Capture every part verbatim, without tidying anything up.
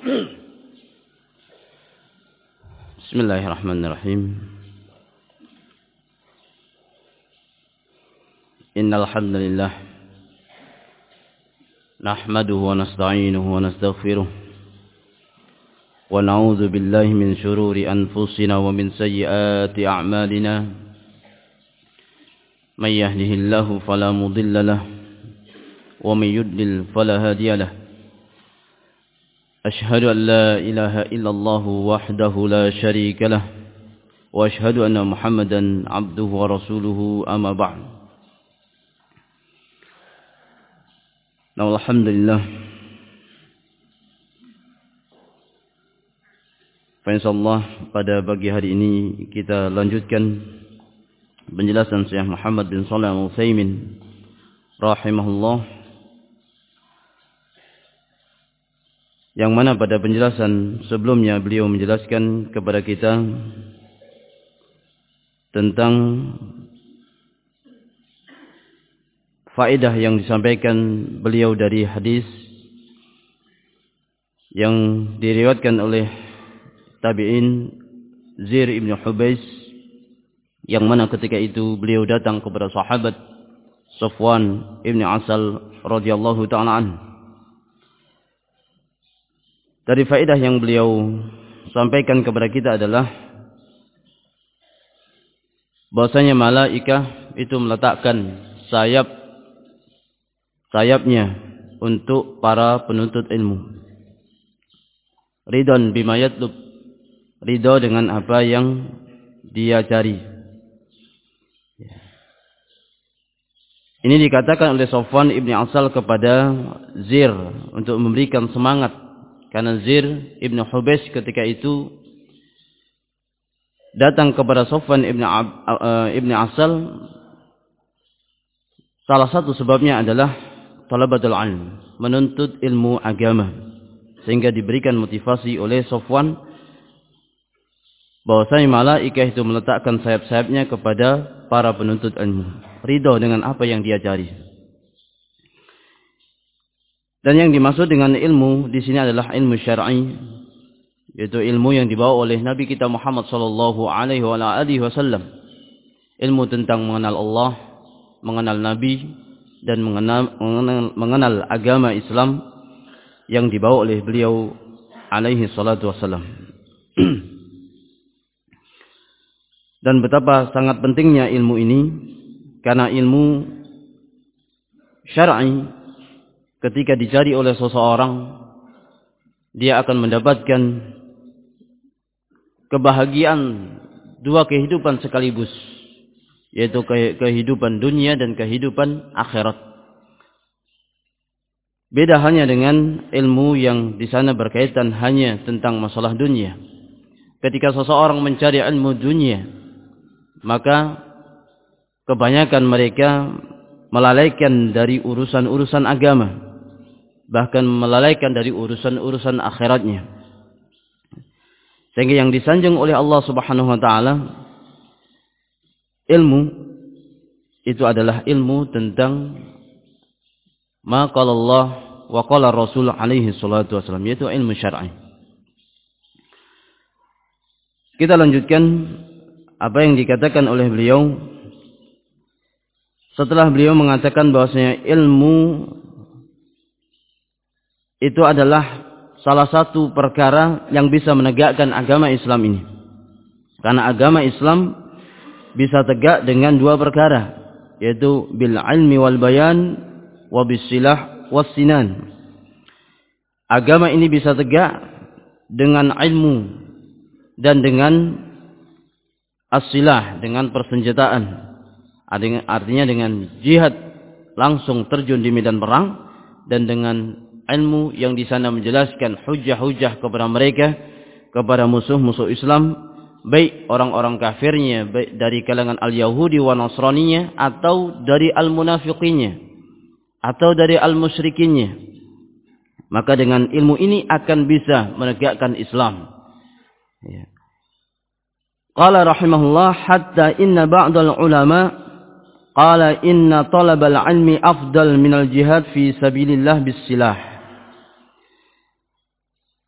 Bismillahirrahmanirrahim. Innal hamdalillah nahmaduhu wa nasta'inuhu wa nastaghfiruh wa na'udzu billahi min shururi anfusina wa min sayyiati a'malina. May yahdihillahu fala mudilla lahu wa may yudlil fala hadiya lahu. أشهد أن لا إله إلا الله وحده لا شريك له وأشهد أن محمدا عبده ورسوله أما بعد. Nah, alhamdulillah, insyaallah pada pagi hari ini kita lanjutkan penjelasan Syekh Muhammad bin Shalih Al-Utsaimin rahimahullah, yang mana pada penjelasan sebelumnya beliau menjelaskan kepada kita tentang faedah yang disampaikan beliau dari hadis yang diriwayatkan oleh tabi'in Zir ibn Hubais, yang mana ketika itu beliau datang kepada sahabat Safwan ibn Asal radhiyallahu ta'ala anhu. Dari faedah yang beliau sampaikan kepada kita adalah bahwasanya malaikah itu meletakkan sayap sayapnya untuk para penuntut ilmu. Ridon bima yatlub, ridho dengan apa yang dia cari. Ini dikatakan oleh Safwan ibn Asal kepada Zir untuk memberikan semangat. Karena Zir ibn Hubais ketika itu datang kepada Safwan ibn, uh, ibn Asal, salah satu sebabnya adalah talabatul ilm, menuntut ilmu agama, sehingga diberikan motivasi oleh Safwan bahwasanya malaikah itu meletakkan sayap-sayapnya kepada para penuntut ilmu, ridho dengan apa yang dia cari. Dan yang dimaksud dengan ilmu di sini adalah ilmu syar'i, yaitu ilmu yang dibawa oleh Nabi kita Muhammad sallallahu alaihi wasallam. Ilmu tentang mengenal Allah, mengenal Nabi, dan mengenal, mengenal, mengenal agama Islam yang dibawa oleh beliau alaihi salatu wasallam. Dan betapa sangat pentingnya ilmu ini, karena ilmu syar'i ketika dicari oleh seseorang, dia akan mendapatkan kebahagiaan dua kehidupan sekaligus, yaitu kehidupan dunia dan kehidupan akhirat. Beda hanya dengan ilmu yang di sana berkaitan hanya tentang masalah dunia. Ketika seseorang mencari ilmu dunia, maka kebanyakan mereka melalaikan dari urusan-urusan agama, bahkan melalaikan dari urusan-urusan akhiratnya. Sehingga yang disanjung oleh Allah Subhanahu wa taala, ilmu itu adalah ilmu tentang ma qala Allah wa qala Rasul alaihi salatu wasallam, yaitu ilmu syar'i. Kita lanjutkan apa yang dikatakan oleh beliau setelah beliau mengatakan bahwasanya ilmu itu adalah salah satu perkara yang bisa menegakkan agama Islam ini. Karena agama Islam bisa tegak dengan dua perkara, yaitu bil ilmi wal bayan wa bis silah was sinan. Agama ini bisa tegak dengan ilmu dan dengan as-silah, dengan persenjataan. Artinya dengan jihad, langsung terjun di medan perang, dan dengan ilmu yang di sana menjelaskan hujah-hujah kepada mereka, kepada musuh-musuh Islam, baik orang-orang kafirnya, baik dari kalangan al-Yahudi wa Nasraninya, atau dari al-munafiqinya, atau dari al-musyrikinnya. Maka dengan ilmu ini akan bisa menegakkan Islam. Ya. Qala rahimahullah, hatta inna ba'dal ulama qala inna talabal ilmi afdal minal jihad fi sabilillah bis silah.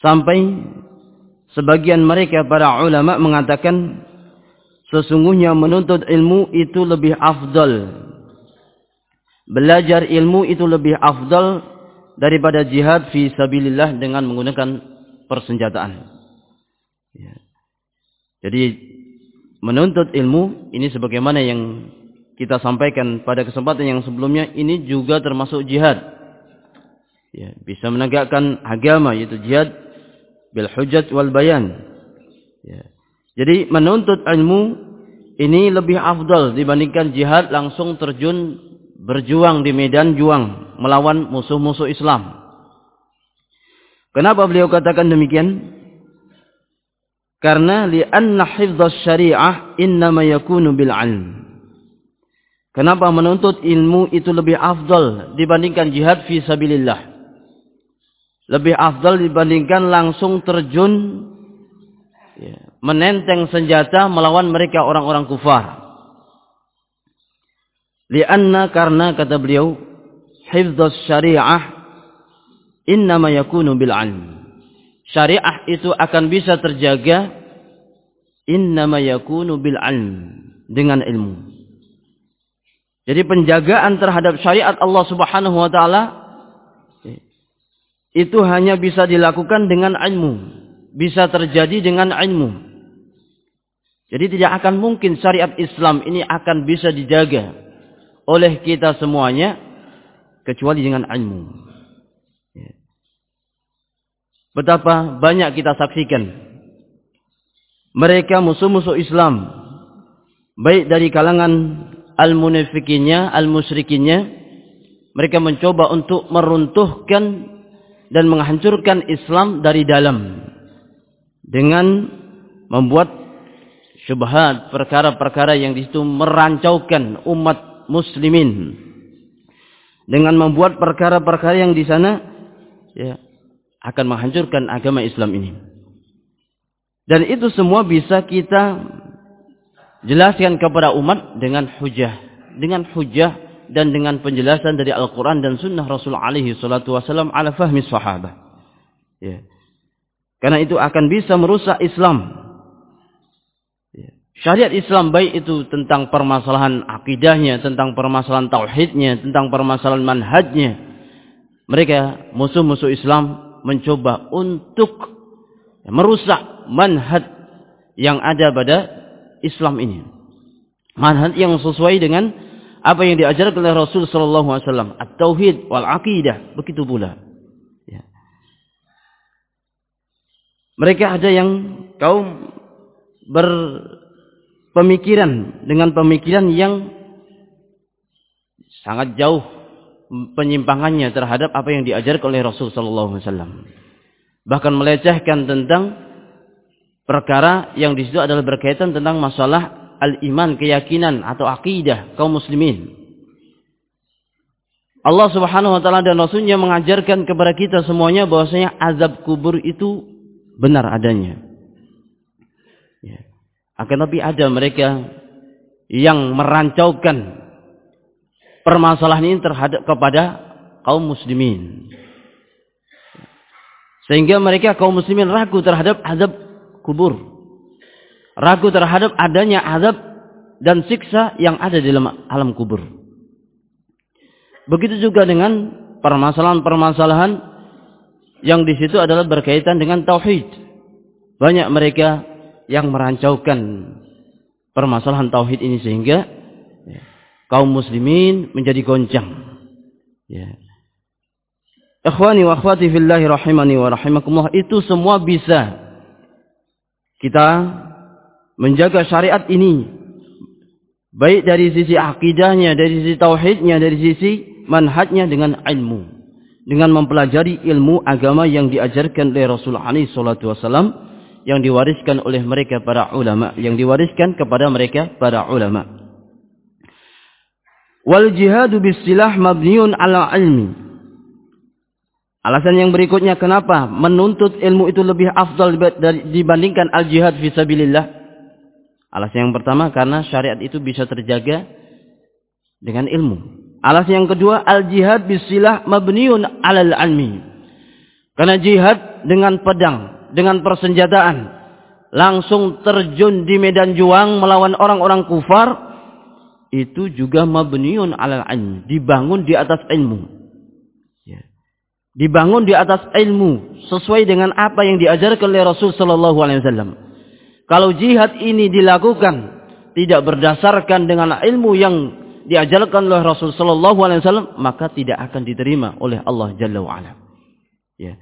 Sampai sebagian mereka para ulama mengatakan sesungguhnya menuntut ilmu itu lebih afdal. Belajar ilmu itu lebih afdal daripada jihad fi sabilillah dengan menggunakan persenjataan. Ya. Jadi menuntut ilmu ini sebagaimana yang kita sampaikan pada kesempatan yang sebelumnya, ini juga termasuk jihad. Ya, bisa menegakkan agama, yaitu jihad bil hujjat wal bayan. Ya. Jadi menuntut ilmu ini lebih afdal dibandingkan jihad langsung terjun berjuang di medan juang melawan musuh-musuh Islam. Kenapa beliau katakan demikian? Karena li'anna hifdhas syari'ah innama yakunu bil 'ilm. Kenapa menuntut ilmu itu lebih afdal dibandingkan jihad fi sabilillah? Lebih afdal dibandingkan langsung terjun ya, menenteng senjata melawan mereka orang-orang kufar. Lianna, karena kata beliau, hifdhus syariah innama yakunu bil 'ilm. Syariah itu akan bisa terjaga innama yakunu bil 'ilm, dengan ilmu. Jadi penjagaan terhadap syariat Allah Subhanahu wa taala itu hanya bisa dilakukan dengan ilmu, bisa terjadi dengan ilmu. Jadi tidak akan mungkin syariat Islam ini akan bisa dijaga oleh kita semuanya kecuali dengan ilmu. Betapa banyak kita saksikan mereka musuh-musuh Islam, baik dari kalangan al-munafikinnya, al-musyrikinnya, mereka mencoba untuk meruntuhkan dan menghancurkan Islam dari dalam dengan membuat syubhat, perkara-perkara yang di situ merancaukan umat muslimin, dengan membuat perkara-perkara yang di sana ya, akan menghancurkan agama Islam ini. Dan itu semua bisa kita jelaskan kepada umat dengan hujah, dengan hujah dan dengan penjelasan dari Al-Quran dan Sunnah Rasul alaihi salatu wasallam ala fahmi sahabat. Ya. Karena itu akan bisa merusak Islam. Ya. Syariat Islam baik itu tentang permasalahan akidahnya, tentang permasalahan tauhidnya, tentang permasalahan manhajnya. Mereka musuh-musuh Islam mencoba untuk merusak manhaj yang ada pada Islam ini. Manhaj yang sesuai dengan apa yang diajarkan oleh Rasul sallallahu alaihi wasallam, at-tauhid wal aqidah, begitu pula. Ya. Mereka ada yang kaum berpemikiran dengan pemikiran yang sangat jauh penyimpangannya terhadap apa yang diajarkan oleh Rasul sallallahu alaihi wasallam. Bahkan melecehkan tentang perkara yang di situ adalah berkaitan tentang masalah al-iman, keyakinan atau akidah kaum muslimin. Allah Subhanahu wa taala dan Rasulnya mengajarkan kepada kita semuanya bahwasanya azab kubur itu benar adanya. Ya. Akan tapi ada mereka yang merancaukan permasalahan ini terhadap kepada kaum muslimin. Sehingga mereka kaum muslimin ragu terhadap azab kubur. Ragu terhadap adanya azab dan siksa yang ada di dalam alam kubur. Begitu juga dengan permasalahan-permasalahan yang di situ adalah berkaitan dengan tauhid. Banyak mereka yang merancaukan permasalahan tauhid ini sehingga ya, kaum muslimin menjadi goncang. Ya. Ikhwani wa akhwati fillahi rahimani wa rahimakumullah, itu semua bisa kita menjaga syariat ini, baik dari sisi akidahnya, dari sisi tauhidnya, dari sisi manhajnya dengan ilmu, dengan mempelajari ilmu agama yang diajarkan oleh Rasul alaihi salatu wasallam, yang diwariskan oleh mereka para ulama, yang diwariskan kepada mereka para ulama. Wal jihadu bisilah mabniun ala ilmi. Alasan yang berikutnya kenapa menuntut ilmu itu lebih afdal dibandingkan al-jihad fi sabilillah. Alasan yang pertama karena syariat itu bisa terjaga dengan ilmu. Alasan yang kedua, al-jihad bisilah mabniun alal ilmi. Karena jihad dengan pedang, dengan persenjataan, langsung terjun di medan juang melawan orang-orang kufar, itu juga mabniun 'alal ilm, dibangun di atas ilmu. Ya. Dibangun di atas ilmu sesuai dengan apa yang diajarkan oleh Rasul sallallahu alaihi wasallam. Kalau jihad ini dilakukan tidak berdasarkan dengan ilmu yang diajarkan oleh Rasul sallallahu alaihi wasallam, maka tidak akan diterima oleh Allah Jalla wa Ala. Ya.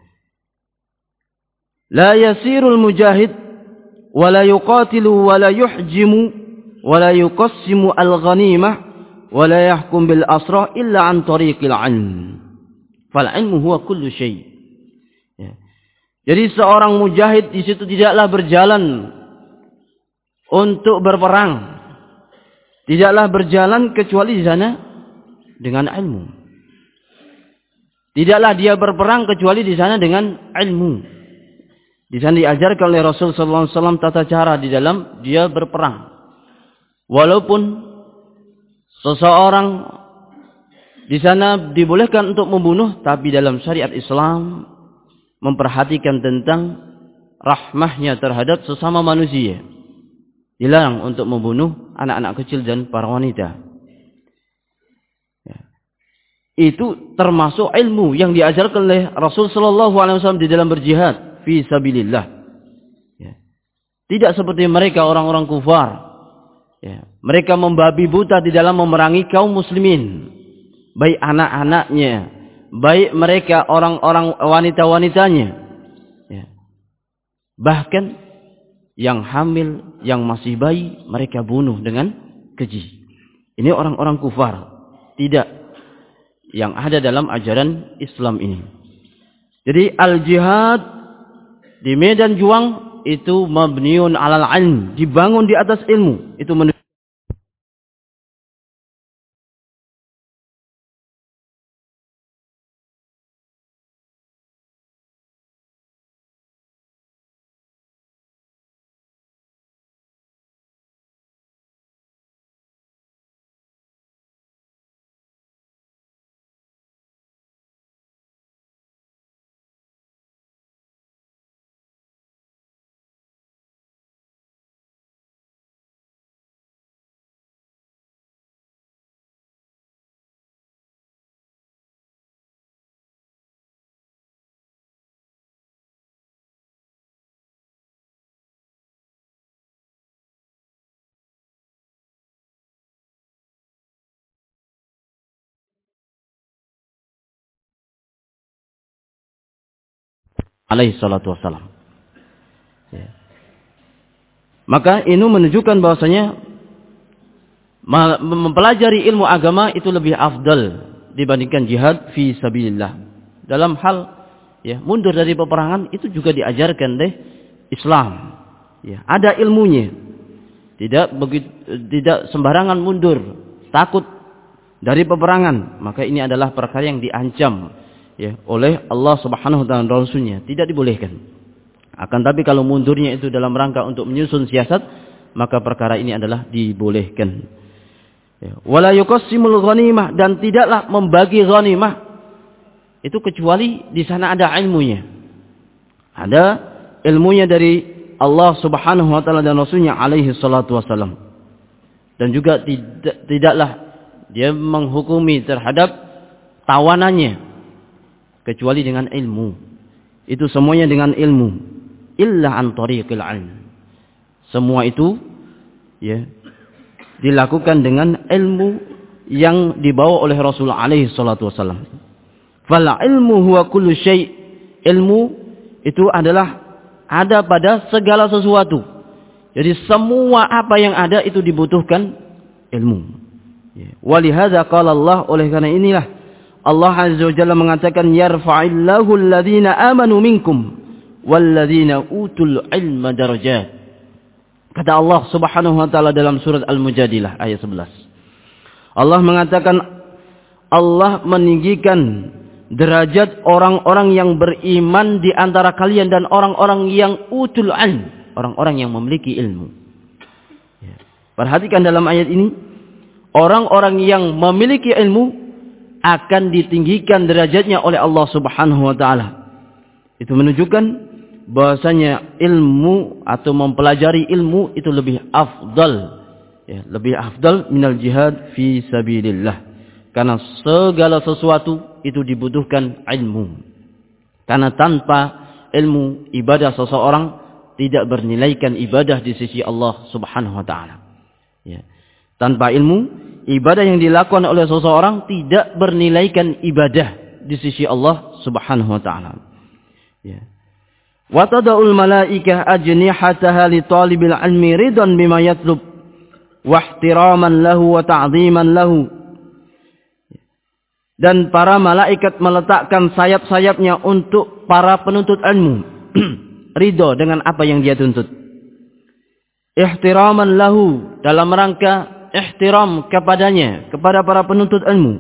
La yasirul mujahid wa la yuqatilu wa la yuhjimu wa la yuqassimu al-ghanimah wa la yahkum bil asra illa an tariqil ilm. Fal ilmu huwa kullu syai. Ya. Jadi seorang mujahid di situ tidaklah berjalan untuk berperang. Tidaklah berjalan kecuali di sana dengan ilmu. Tidaklah dia berperang kecuali di sana dengan ilmu. Di sana diajarkan oleh Rasul sallallahu alaihi wasallam tata cara di dalam dia berperang. Walaupun seseorang di sana dibolehkan untuk membunuh, tapi dalam syariat Islam memperhatikan tentang rahmahnya terhadap sesama manusia. Dilarang untuk membunuh anak-anak kecil dan para wanita. Ya. Itu termasuk ilmu yang diajarkan oleh Rasul sallallahu alaihi wasallam di dalam berjihad fi sabilillah. Ya. Tidak seperti mereka orang-orang kufar. Ya. Mereka membabi buta di dalam memerangi kaum muslimin. Baik anak-anaknya, baik mereka orang-orang wanita-wanitanya. Ya. Bahkan yang hamil, yang masih bayi, mereka bunuh dengan keji. Ini orang-orang kufar. Tidak yang ada dalam ajaran Islam ini. Jadi al-jihad di medan juang itu mabniun 'alal ilm, dibangun di atas ilmu. Itu menunjukkan alaihi salatu wassalam. Ya. Maka ini menunjukkan bahwasanya mempelajari ilmu agama itu lebih afdal dibandingkan jihad fi sabilillah. Dalam hal ya mundur dari peperangan itu juga diajarkan oleh Islam. Ya, ada ilmunya. Tidak begitu, tidak sembarangan mundur, takut dari peperangan. Maka ini adalah perkara yang diancam ya oleh Allah Subhanahu wa taala dan Rasulnya, tidak dibolehkan. Akan tapi kalau mundurnya itu dalam rangka untuk menyusun siasat, maka perkara ini adalah dibolehkan. Ya. Wala yuqassimul ghanimah, dan tidaklah membagi ghanimah itu kecuali di sana ada ilmunya. Ada ilmunya dari Allah Subhanahu wa taala dan Rasulnya alaihi salatu wasallam. Dan juga tidak, tidaklah dia menghukumi terhadap tawanannya kecuali dengan ilmu. Itu semuanya dengan ilmu. Illa an tariqil ilm. Semua itu ya dilakukan dengan ilmu yang dibawa oleh Rasulullah alaihi salatu wasallam. Fal ilmu huwa kullu syai'. Ilmu itu adalah ada pada segala sesuatu. Jadi semua apa yang ada itu dibutuhkan ilmu. Ya. Walihadza qala Allah, oleh karena inilah Allah Azza wa Jalla mengatakan yarfa'illahu alladhina amanu minkum walladhina utul ilma darajat. Kata Allah Subhanahu wa taala dalam surat Al-Mujadilah ayat sebelas. Allah mengatakan Allah meninggikan derajat orang-orang yang beriman di antara kalian dan orang-orang yang utul ilm, orang-orang yang memiliki ilmu. Ya. Perhatikan dalam ayat ini, orang-orang yang memiliki ilmu akan ditinggikan derajatnya oleh Allah Subhanahu wa taala. Itu menunjukkan bahwasanya ilmu atau mempelajari ilmu itu lebih afdal, ya, lebih afdal minal jihad fi sabilillah. Karena segala sesuatu itu dibutuhkan ilmu. Karena tanpa ilmu, ibadah seseorang tidak bernilaikan ibadah di sisi Allah Subhanahu wa taala. Ya. Tanpa ilmu, ibadah yang dilakukan oleh seseorang tidak bernilaikan ibadah di sisi Allah Subhanahu wa taala. Ya. Wa tada'ul malaikah ajnihataha li talibil ilmi ridan bima yatlub wa ihtiraman lahu wa ta'ziman lahu. Dan para malaikat meletakkan sayap-sayapnya untuk para penuntut ilmu, ridho dengan apa yang dia tuntut. Ihtiraman lahu, dalam rangka ihtiram kepadanya, kepada para penuntut ilmu.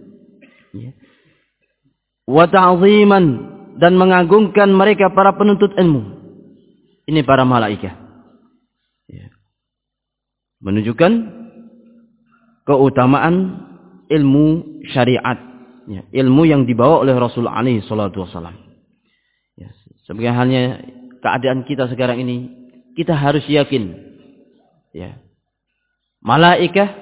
Wa ta'ziman, dan mengagungkan mereka para penuntut ilmu. Ini para malaikat. Ya. Menunjukkan keutamaan ilmu syariat. Ya. Ilmu yang dibawa oleh Rasul alaihi salatu wassalam. Ya. Sebagai halnya keadaan kita sekarang ini, kita harus yakin. Ya. Malaikat,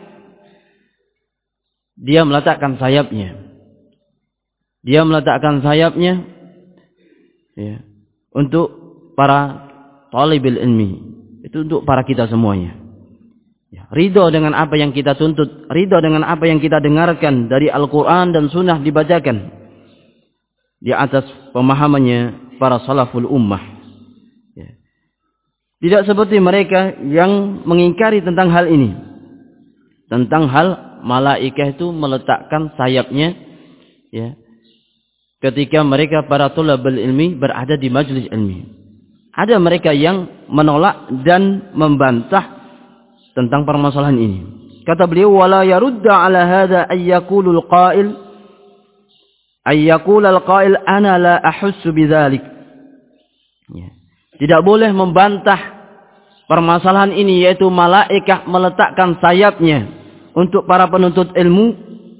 dia meletakkan sayapnya. Dia meletakkan sayapnya, ya, untuk para talibul ilmi, itu untuk para kita semuanya. Ya, ridho dengan apa yang kita tuntut, ridho dengan apa yang kita dengarkan dari Al-Quran dan Sunnah dibacakan di atas pemahamannya para salaful ummah. Ya. Tidak seperti mereka yang mengingkari tentang hal ini, tentang hal malaikat itu meletakkan sayapnya, ya, ketika mereka para tulabul ilmi berada di majlis ilmi. Ada mereka yang menolak dan membantah tentang permasalahan ini. Kata beliau, wala yarudda ala hadha ay yaqulul qail ay yaqulal qail ana la ahussu bidzalik. Ya. Tidak boleh membantah permasalahan ini, yaitu malaikat meletakkan sayapnya untuk para penuntut ilmu.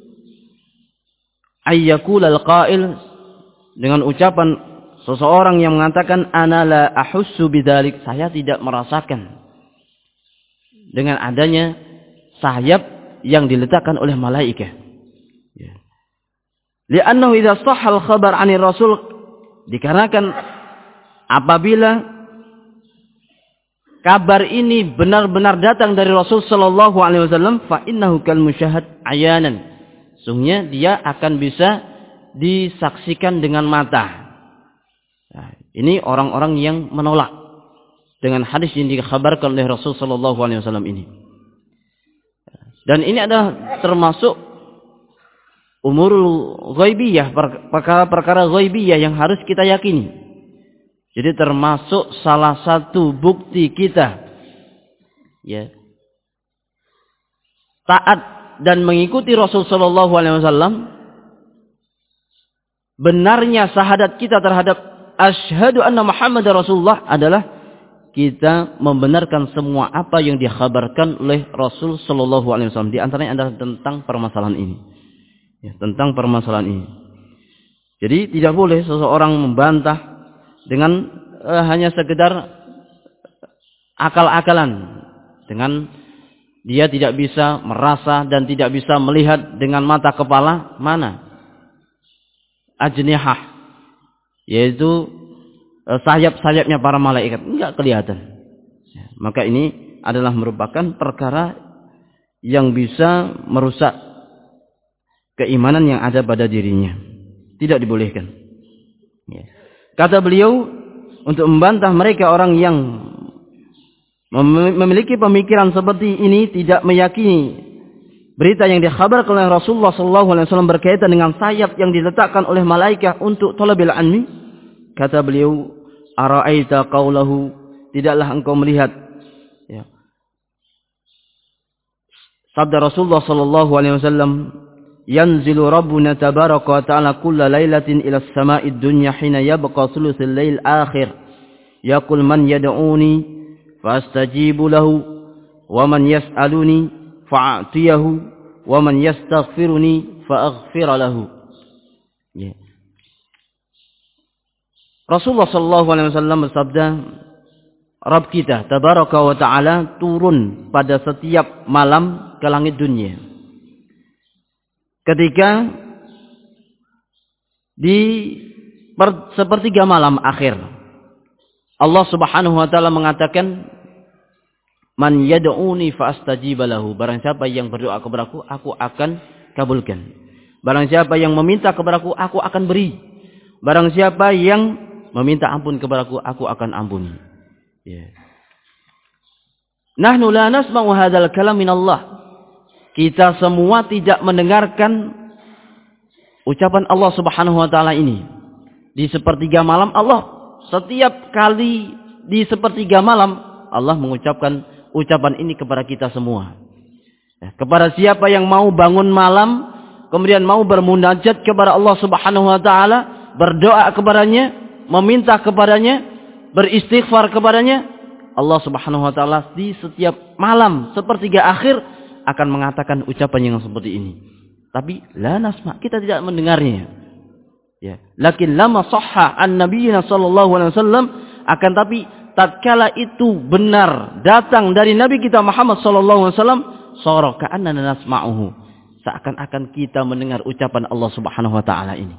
Ay yaqulal qail, dengan ucapan seseorang yang mengatakan ana la ahussu bidzalik, saya tidak merasakan dengan adanya sayap yang diletakkan oleh malaikat. Ya. Li'annahu idza shahha al-khabar 'anil rasul, dikarenakan apabila kabar ini benar-benar datang dari Rasul sallallahu alaihi wasallam, fa innahu kal musyahad ayanan, sungguhnya dia akan bisa disaksikan dengan mata. Nah, ini orang-orang yang menolak dengan hadis yang dikabarkan oleh Rasul sallallahu alaihi wasallam ini. Dan ini adalah termasuk umurul ghaibiyah, perkara-perkara ghaibiyah yang harus kita yakini. Jadi termasuk salah satu bukti kita, ya, taat dan mengikuti Rasul sallallahu alaihi wasallam, benarnya syahadat kita terhadap asyhadu anna Muhammadar Rasulullah adalah kita membenarkan semua apa yang dikhabarkan oleh Rasul sallallahu alaihi wasallam. Di antaranya adalah tentang permasalahan ini. Ya, tentang permasalahan ini. Jadi tidak boleh seseorang membantah dengan eh, hanya sekedar akal-akalan, dengan dia tidak bisa merasa dan tidak bisa melihat dengan mata kepala mana ajnihah, yaitu eh, sayap-sayapnya para malaikat, enggak kelihatan. Ya, maka ini adalah merupakan perkara yang bisa merusak keimanan yang ada pada dirinya. Tidak dibolehkan. Ya. Kata beliau, untuk membantah mereka orang yang memiliki pemikiran seperti ini, tidak meyakini berita yang dikhabarkan oleh Rasulullah sallallahu alaihi wasallam berkaitan dengan sayap yang diletakkan oleh malaikat untuk talabil ilmi. Kata beliau, ara'aita qaulahu, tidaklah engkau melihat, ya, sabda Rasulullah sallallahu alaihi wasallam, yanzilu rabbuna tabaraka wa ta'ala kulla lailatin ila as-sama'i ad-dunya hina yabqa thuluthul lail akhir yaqul man yad'uni fastajibu lahu wa man yas'aluni fa'atiyahu wa man yastaghfiruni fa'aghfir lahu. Ya. Rasulullah sallallahu alaihi wasallam bersabda, Rabb kita tabaraka wa ta'ala turun pada setiap malam ke langit dunia. Ketika di per, sepertiga malam akhir, Allah Subhanahu wa taala mengatakan, "Man yad'uni fa astajib lahu." Barang siapa yang berdoa kepadaku, aku akan kabulkan. Barang siapa yang meminta kepadaku, aku akan beri. Barang siapa yang meminta ampun kepadaku, aku akan ampuni. Ya. Nahnu la nasma'u hadzal kalam min Allah. Kita semua tidak mendengarkan ucapan Allah Subhanahu wa taala ini. Di sepertiga malam Allah, setiap kali di sepertiga malam Allah mengucapkan ucapan ini kepada kita semua. Ya, kepada siapa yang mau bangun malam, kemudian mau bermunajat kepada Allah Subhanahu wa taala, berdoa kepadanya, meminta kepadanya, beristighfar kepadanya, Allah Subhanahu wa taala di setiap malam sepertiga akhir akan mengatakan ucapan yang seperti ini. Tapi la nasma, kita tidak mendengarnya. Ya, lakin lama sahha an nabiyina sallallahu alaihi wasallam, akan tapi tatkala itu benar datang dari nabi kita Muhammad sallallahu alaihi wasallam, sara ka'annana nasma'uhu, seakan-akan kita mendengar ucapan Allah Subhanahu wa taala ini.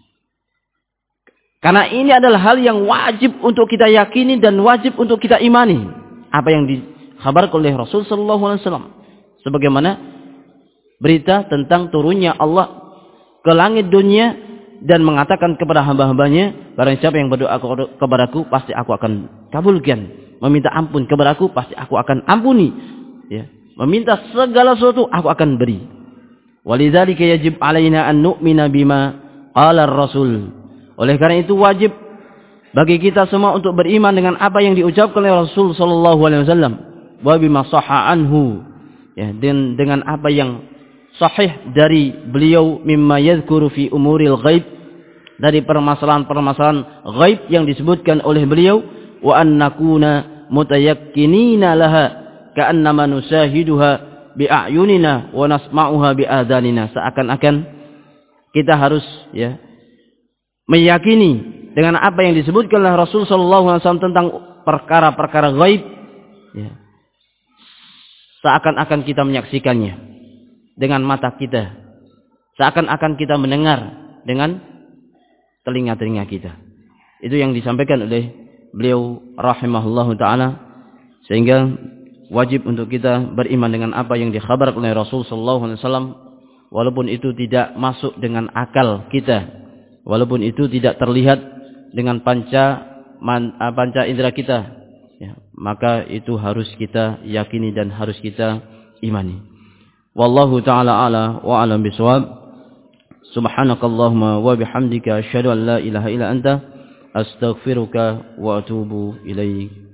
Karena ini adalah hal yang wajib untuk kita yakini dan wajib untuk kita imani. Apa yang dikhabarkan oleh Rasul sallallahu alaihi wasallam, sebagaimana berita tentang turunnya Allah ke langit dunia dan mengatakan kepada hamba-hambanya, barang siapa yang berdoa kepadaku, pasti aku akan kabulkan. Meminta ampun kepadaku, pasti aku akan ampuni. Ya. Meminta segala sesuatu, aku akan beri. Walidzalika yajib alaina an nu'mina bima qala ar-rasul. Oleh karena itu wajib bagi kita semua untuk beriman dengan apa yang diucapkan oleh Rasul sallallahu alaihi wasallam, wa bima sahha anhu. Ya, dan dengan apa yang sahih dari beliau, mimma yadhkuru fi umuril ghaib, dari permasalahan-permasalahan ghaib yang disebutkan oleh beliau, wa an nakuna mutayakkinina laha ka'annama nusahiduha bi a'yunina wa nasma'uha bi adhanina. Seakan-akan kita harus ya meyakini dengan apa yang disebutkan oleh Rasul sallallahu alaihi wasallam tentang perkara-perkara ghaib, ya, seakan-akan kita menyaksikannya dengan mata kita, seakan-akan kita mendengar dengan telinga-telinga kita. Itu yang disampaikan oleh beliau rahimahullahu taala, sehingga wajib untuk kita beriman dengan apa yang dikhabarkan oleh Rasul sallallahu alaihi wasallam, walaupun itu tidak masuk dengan akal kita, walaupun itu tidak terlihat dengan panca man, panca indera kita, ya, maka itu harus kita yakini dan harus kita imani. Wallahu ta'ala ala wa alam bisawab. Subhanakallahumma wa bihamdika asyhadu an la ilaha illa anta astaghfiruka wa atubu ilaik.